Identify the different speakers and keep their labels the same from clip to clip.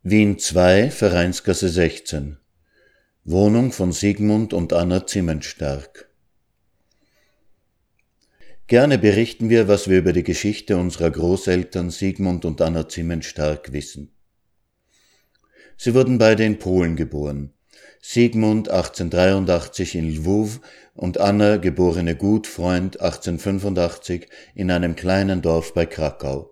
Speaker 1: Wien 2, Vereinsgasse 16. Wohnung von Sigmund und Anna Ziemenstark. Gerne berichten wir, was wir über die Geschichte unserer Großeltern Sigmund und Anna Ziemenstark wissen. Sie wurden beide in Polen geboren. Sigmund 1883 in Lwów und Anna, geborene Gutfreund, 1885 in einem kleinen Dorf bei Krakau.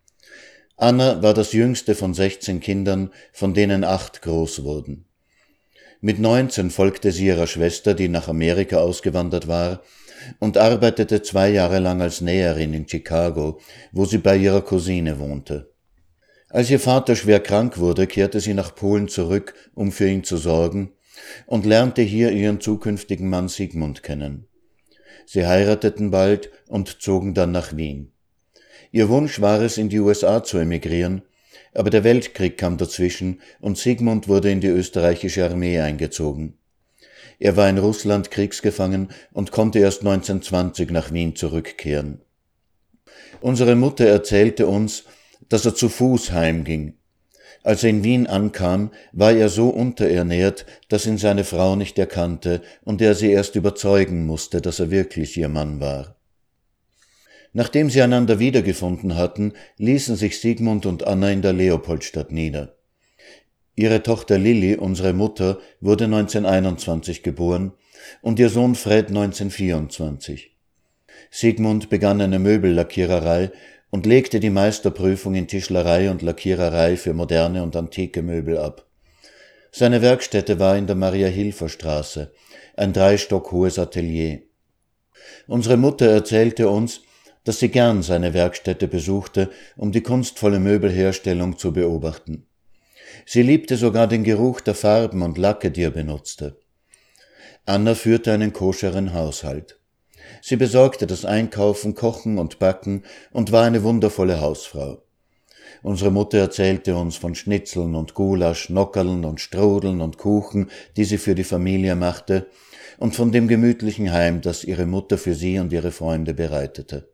Speaker 1: Anna war das jüngste von 16 Kindern, von denen 8 groß wurden. Mit 19 folgte sie ihrer Schwester, die nach Amerika ausgewandert war, und arbeitete 2 Jahre lang als Näherin in Chicago, wo sie bei ihrer Cousine wohnte. Als ihr Vater schwer krank wurde, kehrte sie nach Polen zurück, um für ihn zu sorgen, und lernte hier ihren zukünftigen Mann Sigmund kennen. Sie heirateten bald und zogen dann nach Wien. Ihr Wunsch war es, in die USA zu emigrieren, aber der Weltkrieg kam dazwischen und Sigmund wurde in die österreichische Armee eingezogen. Er war in Russland kriegsgefangen und konnte erst 1920 nach Wien zurückkehren. Unsere Mutter erzählte uns, dass er zu Fuß heimging. Als er in Wien ankam, war er so unterernährt, dass ihn seine Frau nicht erkannte und er sie erst überzeugen musste, dass er wirklich ihr Mann war. Nachdem sie einander wiedergefunden hatten, ließen sich Sigmund und Anna in der Leopoldstadt nieder. Ihre Tochter Lilli, unsere Mutter, wurde 1921 geboren und ihr Sohn Fred 1924. Sigmund begann eine Möbellackiererei und legte die Meisterprüfung in Tischlerei und Lackiererei für moderne und antike Möbel ab. Seine Werkstätte war in der Maria-Hilfer-Straße, ein 3 Stock hohes Atelier. Unsere Mutter erzählte uns, dass sie gern seine Werkstätte besuchte, um die kunstvolle Möbelherstellung zu beobachten. Sie liebte sogar den Geruch der Farben und Lacke, die er benutzte. Anna führte einen koscheren Haushalt. Sie besorgte das Einkaufen, Kochen und Backen und war eine wundervolle Hausfrau. Unsere Mutter erzählte uns von Schnitzeln und Gulasch, Nockerln und Strudeln und Kuchen, die sie für die Familie machte, und von dem gemütlichen Heim, das ihre Mutter für sie und ihre Freunde bereitete.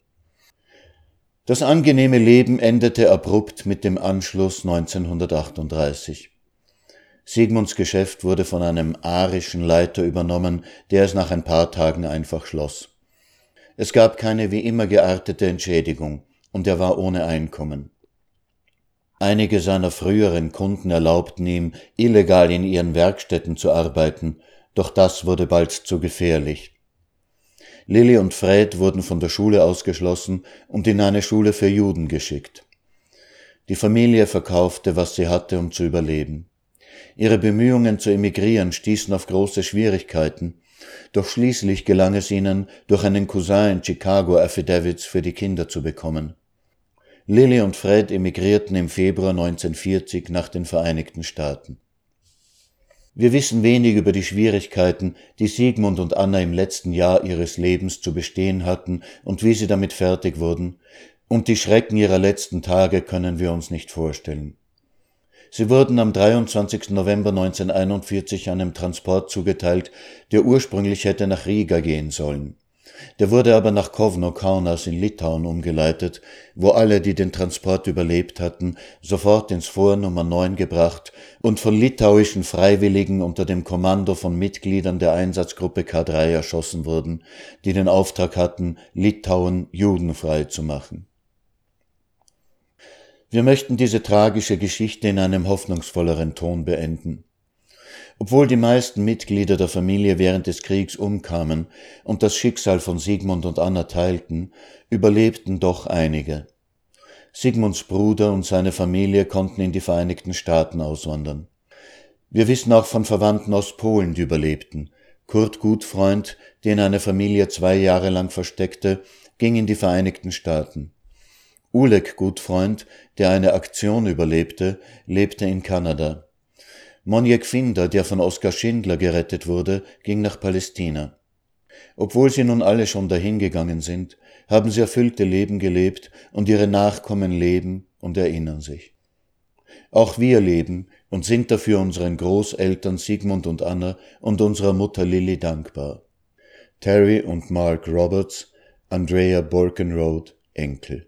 Speaker 1: Das angenehme Leben endete abrupt mit dem Anschluss 1938. Sigmunds Geschäft wurde von einem arischen Leiter übernommen, der es nach ein paar Tagen einfach schloss. Es gab keine wie immer geartete Entschädigung und er war ohne Einkommen. Einige seiner früheren Kunden erlaubten ihm, illegal in ihren Werkstätten zu arbeiten, doch das wurde bald zu gefährlich. Lilli und Fred wurden von der Schule ausgeschlossen und in eine Schule für Juden geschickt. Die Familie verkaufte, was sie hatte, um zu überleben. Ihre Bemühungen zu emigrieren stießen auf große Schwierigkeiten, doch schließlich gelang es ihnen, durch einen Cousin in Chicago Affidavits für die Kinder zu bekommen. Lilli und Fred emigrierten im Februar 1940 nach den Vereinigten Staaten. Wir wissen wenig über die Schwierigkeiten, die Sigmund und Anna im letzten Jahr ihres Lebens zu bestehen hatten und wie sie damit fertig wurden, und die Schrecken ihrer letzten Tage können wir uns nicht vorstellen. Sie wurden am 23. November 1941 einem Transport zugeteilt, der ursprünglich hätte nach Riga gehen sollen. Der wurde aber nach Kaunas in Litauen umgeleitet, wo alle, die den Transport überlebt hatten, sofort ins Fort Nummer 9 gebracht und von litauischen Freiwilligen unter dem Kommando von Mitgliedern der Einsatzgruppe K3 erschossen wurden, die den Auftrag hatten, Litauen judenfrei zu machen. Wir möchten diese tragische Geschichte in einem hoffnungsvolleren Ton beenden. Obwohl die meisten Mitglieder der Familie während des Kriegs umkamen und das Schicksal von Sigmund und Anna teilten, überlebten doch einige. Sigmunds Bruder und seine Familie konnten in die Vereinigten Staaten auswandern. Wir wissen auch von Verwandten aus Polen, die überlebten. Kurt Gutfreund, den eine Familie 2 Jahre lang versteckte, ging in die Vereinigten Staaten. Oleg Gutfreund, der eine Aktion überlebte, lebte in Kanada. Moniek Finder, der von Oskar Schindler gerettet wurde, ging nach Palästina. Obwohl sie nun alle schon dahingegangen sind, haben sie erfüllte Leben gelebt und ihre Nachkommen leben und erinnern sich. Auch wir leben und sind dafür unseren Großeltern Sigmund und Anna und unserer Mutter Lilli dankbar. Terry und Mark Roberts, Andrea Borkenroth, Enkel.